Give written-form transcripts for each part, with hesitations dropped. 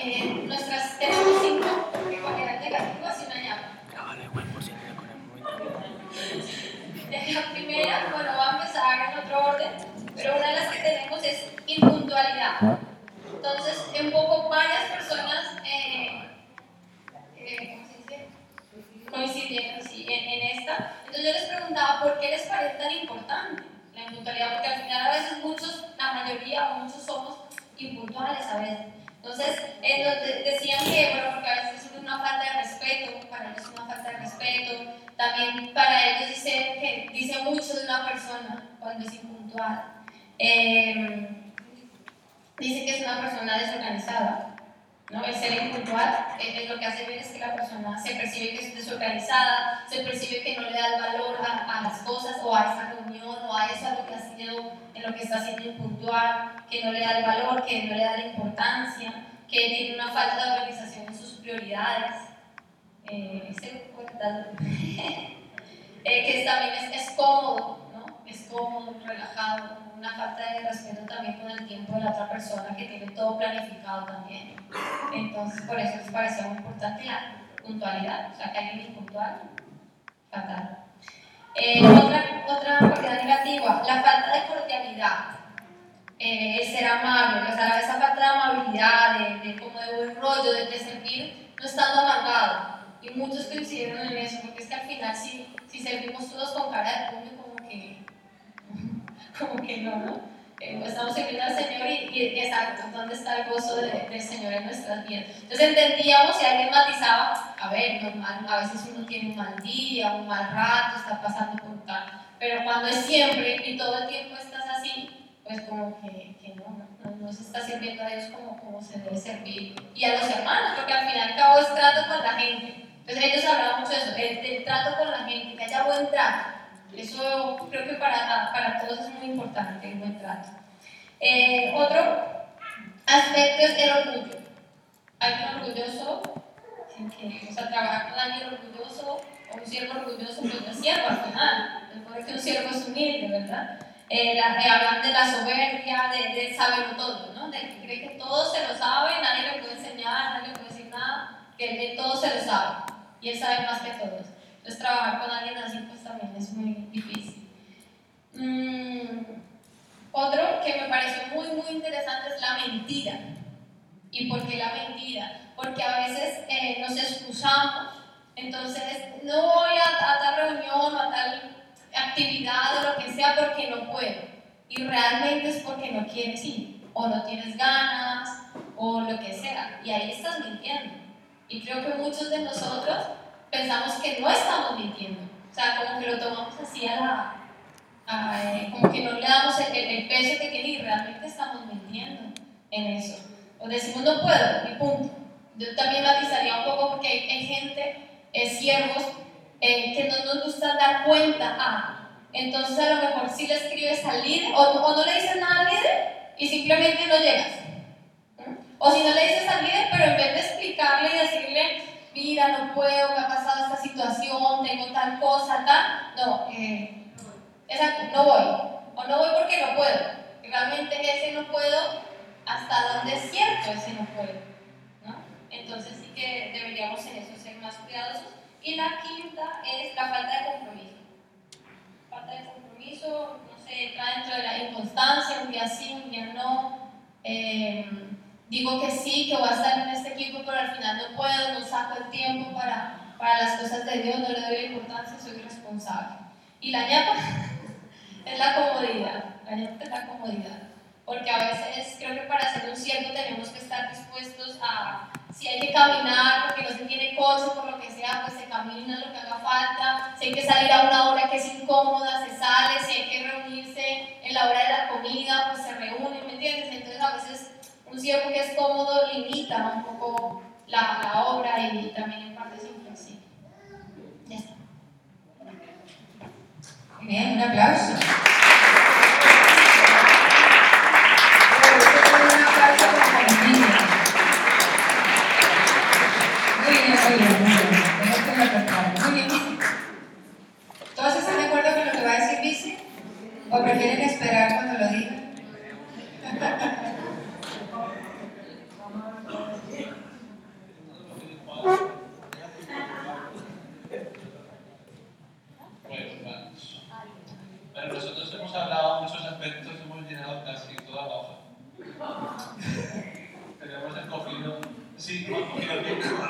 tenemos 5 cualidades negativas y una ñapa. La primera, bueno, va a empezar en otro orden, pero una de las que tenemos es impuntualidad. Entonces, un poco varias personas coincidieron en esta. Entonces yo les preguntaba por qué les parece tan importante la impuntualidad, porque al final a veces muchos, la mayoría o muchos somos impuntuales a veces. Entonces decían que, bueno, porque a veces es una falta de respeto, para ellos es una falta de respeto, también para ellos dice mucho de una persona cuando es impuntual. Dice que es una persona desorganizada. ¿No? El ser impuntual lo que hace ver es que la persona se percibe que es desorganizada, se percibe que no le da el valor a las cosas o a esa reunión o a eso, a lo que ha sido, en lo que está siendo impuntual, que no le da el valor, que no le da la importancia, que tiene una falta de organización en sus prioridades. Que también es cómodo, ¿no? Es cómodo, relajado, una falta de respeto también con el tiempo de la otra persona que tiene todo planificado también. Entonces, por eso les parecía muy importante la puntualidad, o sea, que alguien es puntual, fatal. Otra cualidad negativa, la falta de cordialidad, el ser amable, o sea, esa falta de amabilidad, como de buen rollo, de servir, no estando amargado. Y muchos coincidieron en eso, porque es que al final si servimos todos con cara de puño, como que no. Estamos sirviendo al Señor y exacto, ¿dónde está el gozo del Señor en nuestras vidas? Entonces entendíamos, si alguien matizaba, a ver, normal, a veces uno tiene un mal día, un mal rato, está pasando por tal, pero cuando es siempre y todo el tiempo estás así, pues como que no se está sirviendo a Dios como se debe servir, y a los hermanos, porque al fin y al cabo es trato con la gente. Entonces ellos hablaban mucho de eso, del trato con la gente, que haya buen trato. Eso creo que para todos es muy importante, el buen trato. Otro aspecto es el orgullo. Alguien orgulloso, o sea, trabajar con alguien orgulloso o un siervo orgulloso, pues no es siervo al final. Después que un siervo es humilde, ¿verdad? Hablan de la soberbia, de saberlo todo, ¿no? De que cree que todo se lo sabe, nadie le puede enseñar, nadie le puede decir nada, que él todo se lo sabe y él sabe más que todos. Entonces trabajar con alguien así pues también es muy difícil. Otro que me pareció muy interesante es la mentira. ¿Y por qué la mentira? Porque a veces nos excusamos, entonces no voy a tal reunión o a tal actividad o lo que sea porque no puedo. Y realmente es porque no quieres ir, o no tienes ganas, o lo que sea. Y ahí estás mintiendo. Y creo que muchos de nosotros pensamos que no estamos mintiendo. O sea, como que lo tomamos así como que no le damos el peso que tiene y realmente estamos mintiendo en eso. O decimos no puedo, y punto. Yo también matizaría un poco porque hay gente, siervos, que no nos gusta dar cuenta entonces a lo mejor sí le escribes al líder o no le dices nada al líder y simplemente no llegas. O si no le dices al líder, pero en vez de explicarle y decirle, mira, no puedo, me ha pasado esta situación, tengo tal cosa, no, exacto, no voy. O no voy porque no puedo. Realmente ese no puedo, hasta donde es cierto ese no puedo, ¿no? Entonces sí que deberíamos en eso ser más cuidadosos. Y la quinta es la falta de compromiso. Falta de compromiso, no sé, entra dentro de la inconstancia, un día sí, un día no. Digo que sí, que voy a estar en este equipo, pero al final no puedo, no saco el tiempo para las cosas de Dios, no le doy la importancia, soy responsable. Y la ñapa es la comodidad, la ñapa es la comodidad. Porque a veces creo que para ser un siervo tenemos que estar dispuestos a, si hay que caminar porque no se tiene coche, por lo que sea, pues se camina lo que haga falta. Si hay que salir a una hora que es incómoda, se sale. Si hay que reunirse en la hora de la comida, pues se reúne, ¿me entiendes? Entonces a veces un siervo que es cómodo limita un poco la obra y también en parte es inflexible. Ya está. Muy bien, un aplauso. Muy bien. ¿Todos están de acuerdo con lo que va a decir Vici? ¿O prefieren esperar cuando lo diga? Bueno, vamos. Bueno, nosotros hemos hablado muchos aspectos, hemos llenado casi toda la hoja. Tenemos escogido. Sí, hemos escogido el tiempo.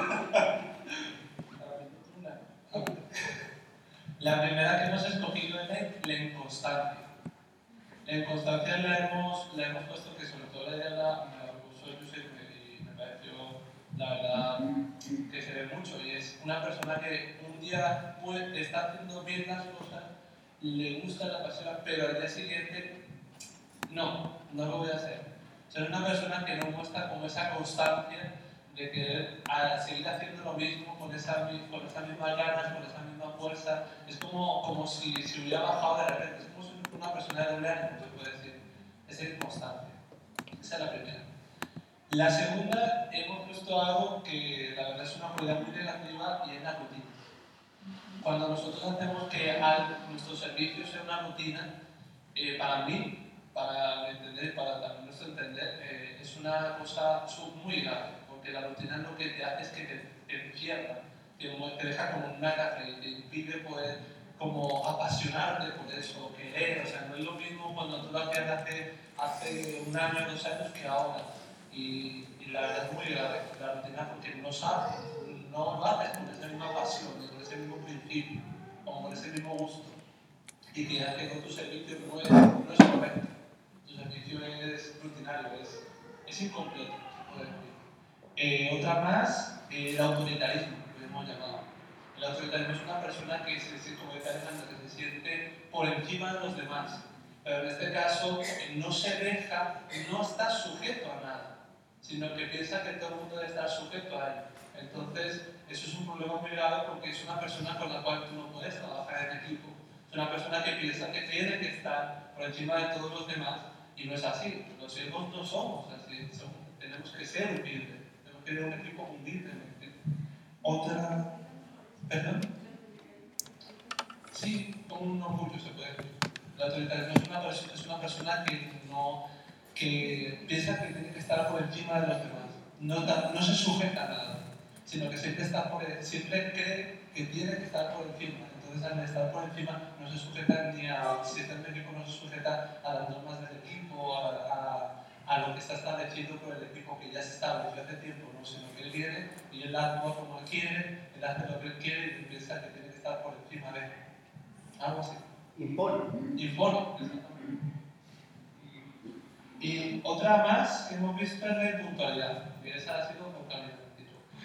La primera que hemos escogido es la inconstancia. La inconstancia la hemos puesto, que sobre todo la idea me la propuso Josep y me pareció, la verdad, que se ve mucho. Y es una persona que un día está haciendo bien las cosas, le gusta, la apasiona, pero al día siguiente, no lo voy a hacer. O sea, es una persona que no muestra como esa constancia de querer seguir haciendo lo mismo con esas mismas ganas, con esa misma fuerza. Es como si se hubiera bajado de repente. Es como si una persona de doble ánimo, se puede decir. Es inconstancia. Esa es la primera. La segunda, hemos puesto algo que la verdad es una cualidad muy negativa y es la rutina. Cuando nosotros hacemos que nuestro servicio sea una rutina, para mí, para entender, para también nuestro entender, es una cosa muy grave, porque la rutina lo que te hace es que te encierra, te deja como una caja y te impide poder como apasionarte por eso, querer. O sea, no es lo mismo cuando tú lo hacías hace un año, 2 años que ahora. Y la verdad es muy grave la rutina porque no sabes, no lo haces con esa misma pasión, con ese mismo principio, como con ese mismo gusto. Y que ya que con tu servicio no es correcto, tu servicio es rutinario, es incompleto, se puede decir. Otra más, el autoritarismo, que hemos llamado. El autoritarismo es una persona que como decía Alejandro, que se siente por encima de los demás, pero en este caso no se deja, no está sujeto a nada, sino que piensa que todo el mundo debe estar sujeto a él. Entonces, eso es un problema muy grave porque es una persona con la cual tú no puedes trabajar en equipo. Es una persona que piensa que tiene que estar por encima de todos los demás y no es así. Los siervos no somos así, tenemos que ser humildes, tenemos que tener un equipo humilde. Otra, perdón. Sí, con un orgullo se puede decir. La autoritarismo es una persona que piensa que tiene que estar por encima de los demás. No se sujeta a nada, sino que siempre cree que tiene que estar por encima. Entonces, al estar por encima, no se sujeta si está en el equipo, no se sujeta a las normas del equipo, a lo que está establecido por el equipo que ya se estableció hace tiempo, ¿no? Sino que él viene y él actúa como él quiere, él hace lo que él quiere y piensa que tiene que estar por encima de él. Algo así. Impone, exactamente. Y otra más que hemos visto es la impuntualidad. Y esa ha sido con cambio de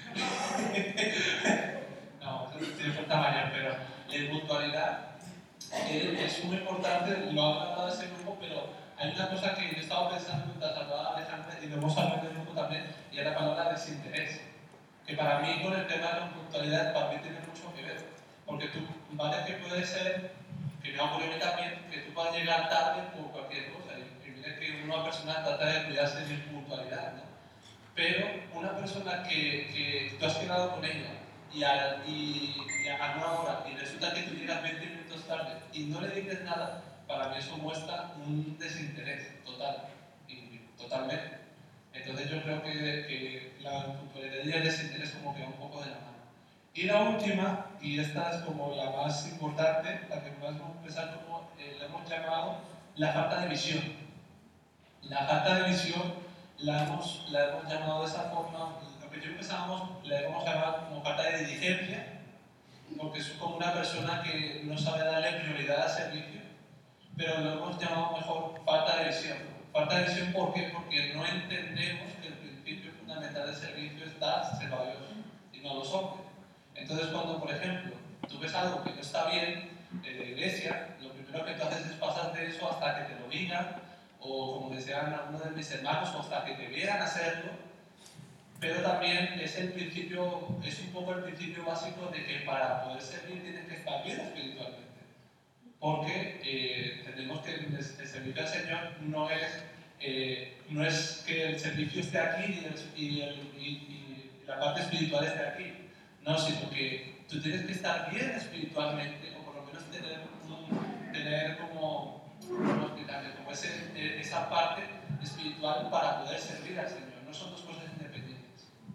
título. No, tiene falta mayor, pero la impuntualidad es muy importante, lo ha hablado ese grupo, pero hay una cosa que yo estaba pensando mientras hablaba Alejandra y lo hemos hablado en el grupo también, y es la palabra desinterés. Que para mí, con el tema de la impuntualidad, para mí tiene mucho que ver. Porque tú, vale que puede ser, que me ha ocurrido a mí también, que tú puedas llegar tarde por cualquier cosa. Y mira que una persona trata de cuidarse de su puntualidad, ¿no? Pero una persona que tú has quedado con ella y a una hora y resulta que tú llegas 20 minutos tarde y no le dices nada, para mí eso muestra un desinterés total, y totalmente. Entonces yo creo que la puntualidad y el desinterés como que va un poco de la mano. Y la última, y esta es como la más importante, la que más vamos a empezar como la hemos llamado la falta de visión. La falta de visión la hemos llamado de esa forma, lo que yo empezábamos la hemos llamado como falta de diligencia, porque es como una persona que no sabe darle prioridad al servicio, pero lo hemos llamado mejor falta de visión. Falta de visión, ¿por qué? Porque no entendemos que el principio fundamental del servicio es dar ser a Dios y no a los hombres. Entonces, cuando, por ejemplo, tú ves algo que no está bien en la iglesia, lo primero que tú haces es pasar de eso hasta que te lo digan, o como decían algunos de mis hermanos, o hasta que te vieran hacerlo. Pero también es un poco el principio básico de que para poder servir tienes que estar bien espiritualmente. Porque entendemos que el servicio al Señor no es que el servicio esté aquí y la parte espiritual esté aquí. No, sino que tú tienes que estar bien espiritualmente, o por lo menos tener como esa parte espiritual para poder servir al Señor. No son dos cosas independientes.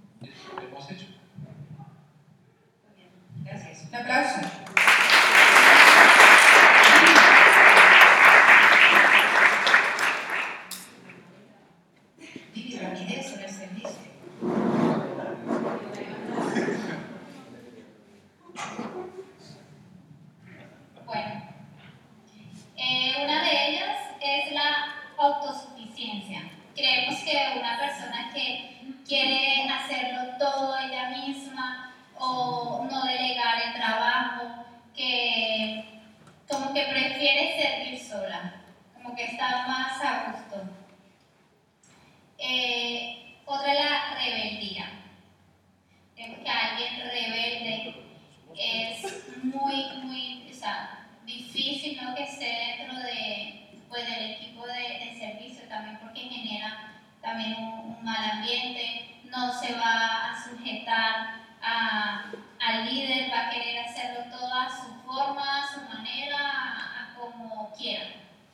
vemos que alguien rebelde es muy, o sea, difícil, ¿no?, que esté dentro pues, del equipo de servicio también, porque genera también un mal ambiente, no se va a sujetar al líder, va a querer hacerlo todo a su forma, a su manera, a como quiera.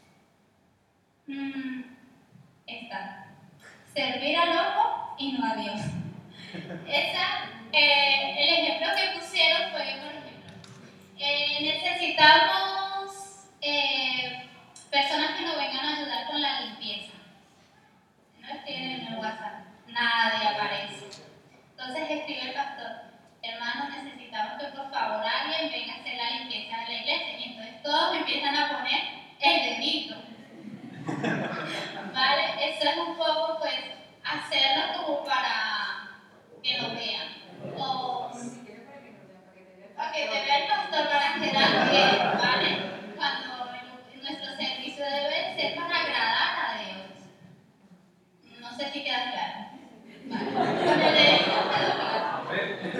Servir al ojo y no a Dios. El ejemplo que pusieron fue, por ejemplo, necesitamos personas que nos vengan a ayudar con la limpieza. No escriben en el WhatsApp, nadie aparece. Entonces escribe el pastor: hermanos, necesitamos que por favor alguien venga a hacer la limpieza de la iglesia. Y entonces todos empiezan a poner el dedito. ¿Vale? Eso es un poco, pues, hacerlo como para que lo vean. O para que te vea el pastor, para quedar bien, ¿vale? Cuando nuestro servicio debe ser para agradar a Dios. No sé si queda claro. ¿Vale? Con el dedito quedó claro.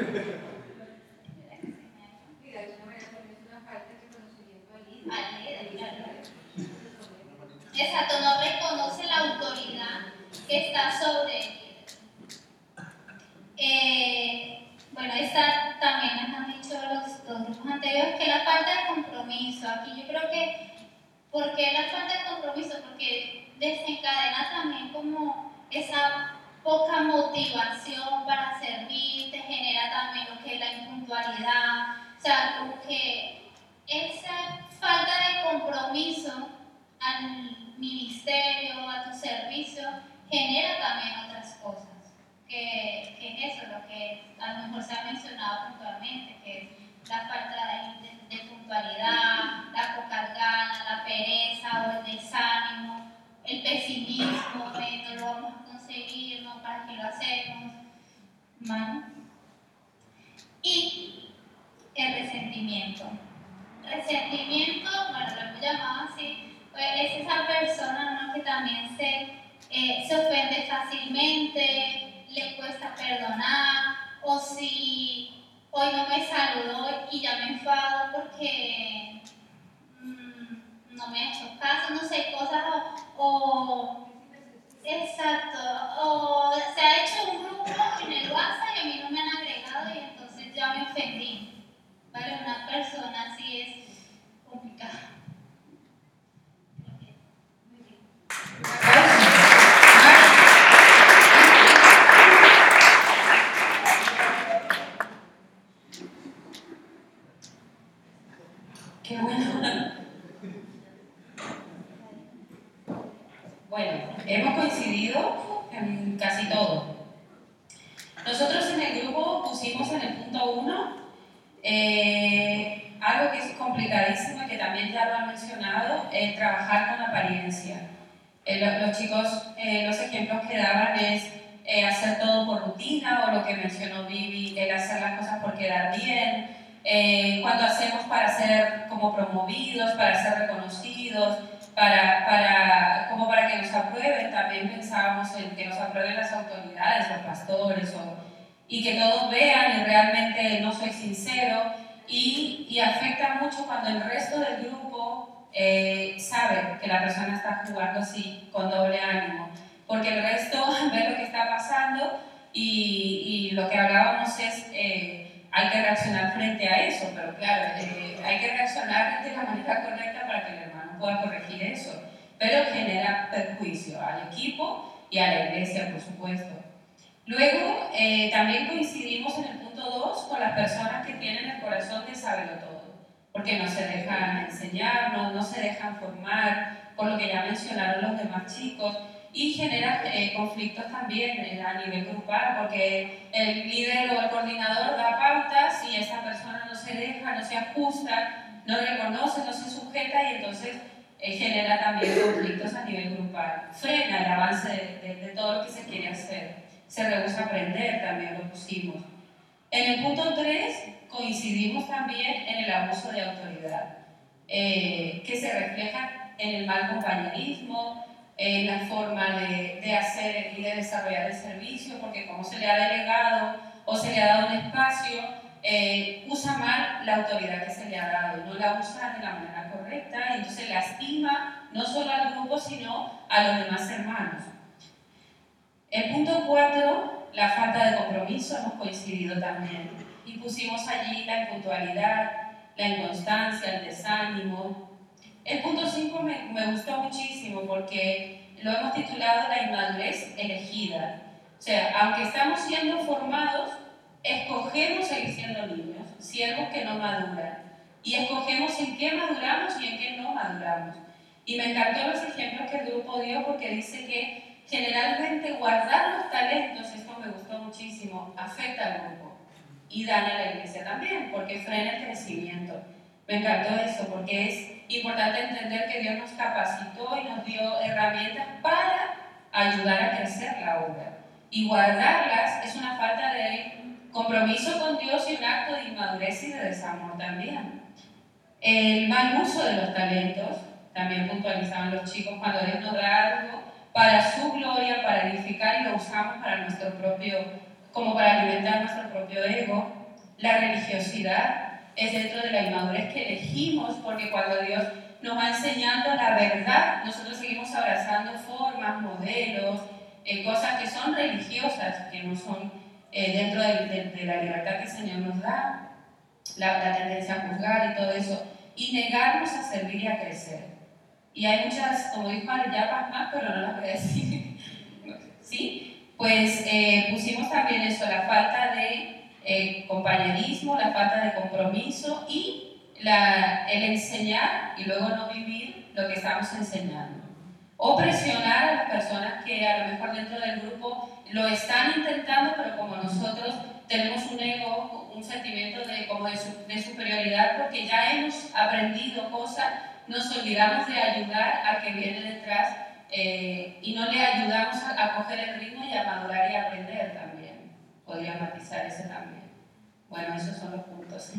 Y de alguna manera también es una falta de reconocimiento al líder. Al líder, claro. Exacto, no reconoce la autoridad que está sobre el líder. Bueno, esta también nos han dicho los dos grupos anteriores, que la falta de compromiso. Aquí yo creo que, ¿por qué la falta de compromiso? Porque desencadena también como esa poca motivación para servir, te genera también lo que es la impuntualidad, o sea, como que esa falta de compromiso al ministerio, a tu servicio, genera también otras cosas, que es eso, lo que a lo mejor se ha mencionado puntualmente, que es la falta de puntualidad, la poca gana, la pereza o el desánimo, el pesimismo, no lo vamos a conseguir, no, para qué lo hacemos, ¿vale? Y el resentimiento. Resentimiento, bueno, lo hemos llamado así, pues es esa persona, ¿no?, que también se ofende fácilmente, le cuesta perdonar, o si hoy no me saludó y ya me enfado porque no me ha hecho caso, no sé, cosas exacto, o se ha hecho un grupo en el WhatsApp y a mí no me han agregado y entonces ya me ofendí. ¿Vale? Una persona así es complicada. Qué bueno. Bueno, hemos coincidido en casi todo. Nosotros en el grupo pusimos en el punto 1 algo que es complicadísimo y que también ya lo han mencionado, trabajar con apariencia. Los chicos, los ejemplos que daban es hacer todo por rutina, o lo que mencionó Vivi, el hacer las cosas por quedar bien, cuando hacemos para ser como promovidos, para ser reconocidos, como para que nos aprueben. También pensábamos en que nos aprueben las autoridades, los pastores, y que todos vean y realmente no soy sincero, y afecta mucho cuando el resto del grupo sabe que la persona está jugando así, con doble ánimo, porque el resto ve lo que está pasando y lo que hablábamos es hay que reaccionar frente a eso, pero claro, hay que reaccionar de la manera correcta para que el hermano pueda corregir eso, pero genera perjuicio al equipo y a la iglesia, por supuesto. Luego, también coincidimos en el punto 2 con las personas que tienen el corazón de saberlo todo, porque no se dejan enseñar, no se dejan formar, por lo que ya mencionaron los demás chicos, y genera conflictos también a nivel grupal, porque el líder o el coordinador da pautas y esa persona no se deja, no se ajusta, no reconoce, no se sujeta, y entonces genera también conflictos a nivel grupal, frena el avance de todo lo que se quiere hacer. Se rehúsa a aprender, también lo pusimos. En el punto 3 coincidimos también en el abuso de autoridad, que se refleja en el mal compañerismo, en la forma de hacer y de desarrollar el servicio, porque como se le ha delegado o se le ha dado un espacio, usa mal la autoridad que se le ha dado, no la usa de la manera correcta y entonces lastima no solo al grupo sino a los demás hermanos. El punto 4, la falta de compromiso, hemos coincidido también y pusimos allí la impuntualidad, la inconstancia, el desánimo. El punto 5 me gustó muchísimo porque lo hemos titulado la inmadurez elegida. O sea, aunque estamos siendo formados, escogemos seguir siendo niños, siervos que no maduran. Y escogemos en qué maduramos y en qué no maduramos. Y me encantó los ejemplos que el grupo dio porque dice que generalmente guardar los talentos, esto me gustó muchísimo, afecta al grupo. Y daña a la iglesia también, porque frena el crecimiento. Me encantó eso, porque es importante entender que Dios nos capacitó y nos dio herramientas para ayudar a crecer la obra. Y guardarlas es una falta de compromiso con Dios y un acto de inmadurez y de desamor también. El mal uso de los talentos, también puntualizaban los chicos, cuando Dios nos da algo para su gloria, para edificar y lo usamos para nuestro propio, como para alimentar nuestro propio ego. La religiosidad es dentro de la inmadurez que elegimos, porque cuando Dios nos va enseñando la verdad, nosotros seguimos abrazando formas, modelos, cosas que son religiosas, que no son dentro de la libertad que el Señor nos da, la tendencia a juzgar y todo eso, y negarnos a servir y a crecer. Y hay muchas, como dijo Yapas más, pero no las voy a decir. ¿Sí? Pues pusimos también eso, la falta de compañerismo, la falta de compromiso y el enseñar y luego no vivir lo que estamos enseñando. O presionar a las personas que a lo mejor dentro del grupo lo están intentando, pero como nosotros tenemos un ego, un sentimiento de superioridad, porque ya hemos aprendido cosas, nos olvidamos de ayudar al que viene detrás y no le ayudamos a coger el ritmo y a madurar y a aprender también. Podría matizar ese también. Bueno, esos son los puntos.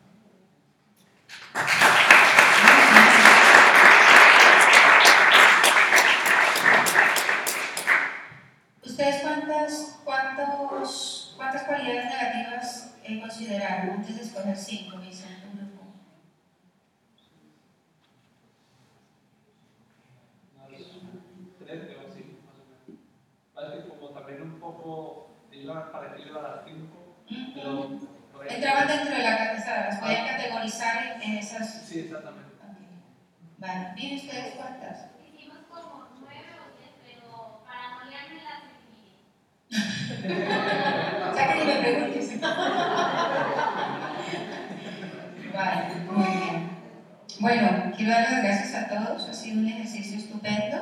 ¿Ustedes cuántas cualidades negativas consideraron antes de escoger 5, Vicente? Como también un poco iba parecido a las 5, pero... Entraban dentro de la categoría, las podían categorizar en esas... Sí, exactamente. Okay. Vale, ¿bien ustedes cuántas? Hicimos como 9 o 10, pero para no liarme las dividí. O sea que ni me preguntes. Vale, muy bien. Bueno, quiero dar las gracias a todos, ha sido un ejercicio estupendo.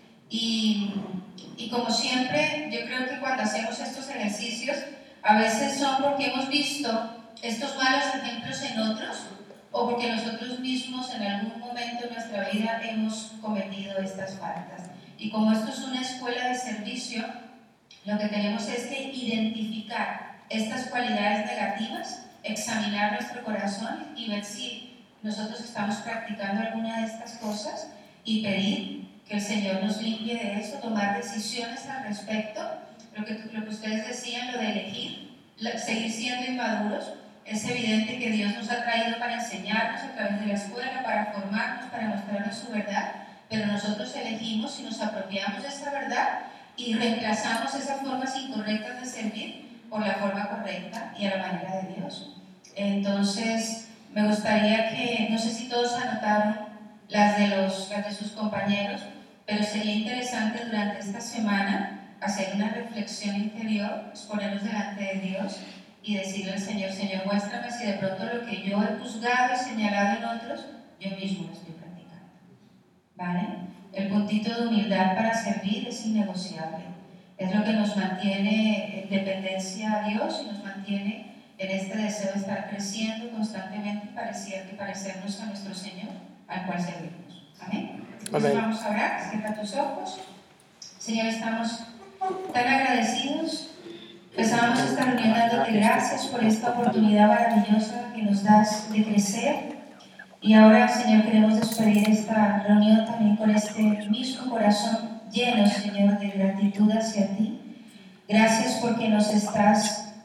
Y como siempre, yo creo que cuando hacemos estos ejercicios, a veces son porque hemos visto estos malos ejemplos en otros o porque nosotros mismos en algún momento de nuestra vida hemos cometido estas faltas. Y como esto es una escuela de servicio, lo que tenemos es que identificar estas cualidades negativas, examinar nuestro corazón y ver si nosotros estamos practicando alguna de estas cosas y pedir que el Señor nos limpie de eso, tomar decisiones al respecto. Lo que ustedes decían, lo de elegir, seguir siendo inmaduros, es evidente que Dios nos ha traído para enseñarnos a través de la escuela, para formarnos, para mostrarnos su verdad, pero nosotros elegimos y nos apropiamos de esa verdad y reemplazamos esas formas incorrectas de servir por la forma correcta y a la manera de Dios. Entonces, me gustaría que, no sé si todos anotaron las de sus compañeros, pero sería interesante durante esta semana hacer una reflexión interior, exponernos delante de Dios y decirle al Señor, Señor, muéstrame si de pronto lo que yo he juzgado y señalado en otros, yo mismo lo estoy practicando. ¿Vale? El puntito de humildad para servir es innegociable. Es lo que nos mantiene en dependencia a Dios y nos mantiene en este deseo de estar creciendo constantemente y parecernos a nuestro Señor, al cual servimos. ¿Amén? Entonces vamos a orar, cierra tus ojos. Señor, estamos tan agradecidos. Empezamos esta reunión dándote gracias por esta oportunidad maravillosa que nos das de crecer. Y ahora, Señor, queremos despedir esta reunión también con este mismo corazón lleno, Señor, de gratitud hacia ti. Gracias porque nos estás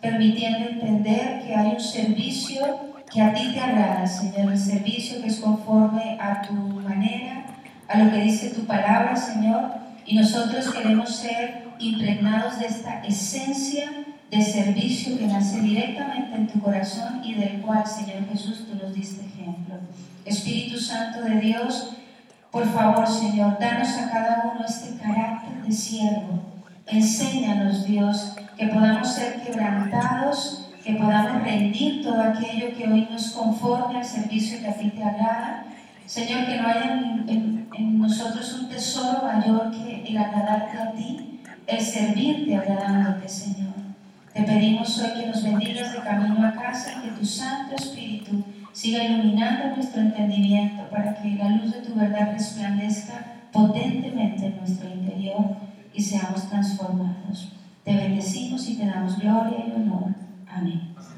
permitiendo entender que hay un servicio que a ti te agrada, Señor, el servicio que es conforme a tu manera, a lo que dice tu palabra, Señor, y nosotros queremos ser impregnados de esta esencia de servicio que nace directamente en tu corazón y del cual, Señor Jesús, tú nos diste ejemplo. Espíritu Santo de Dios, por favor, Señor, danos a cada uno este carácter de siervo. Enséñanos, Dios, que podamos ser quebrantados, que podamos rendir todo aquello que hoy nos conforme al servicio que a ti te agrada. Señor, que no haya en nosotros un tesoro mayor que el agradarte a ti, el servirte agradándote, Señor. Te pedimos hoy que nos bendigas de camino a casa, que tu Santo Espíritu siga iluminando nuestro entendimiento para que la luz de tu verdad resplandezca potentemente en nuestro interior y seamos transformados. Te bendecimos y te damos gloria y honor. Amén.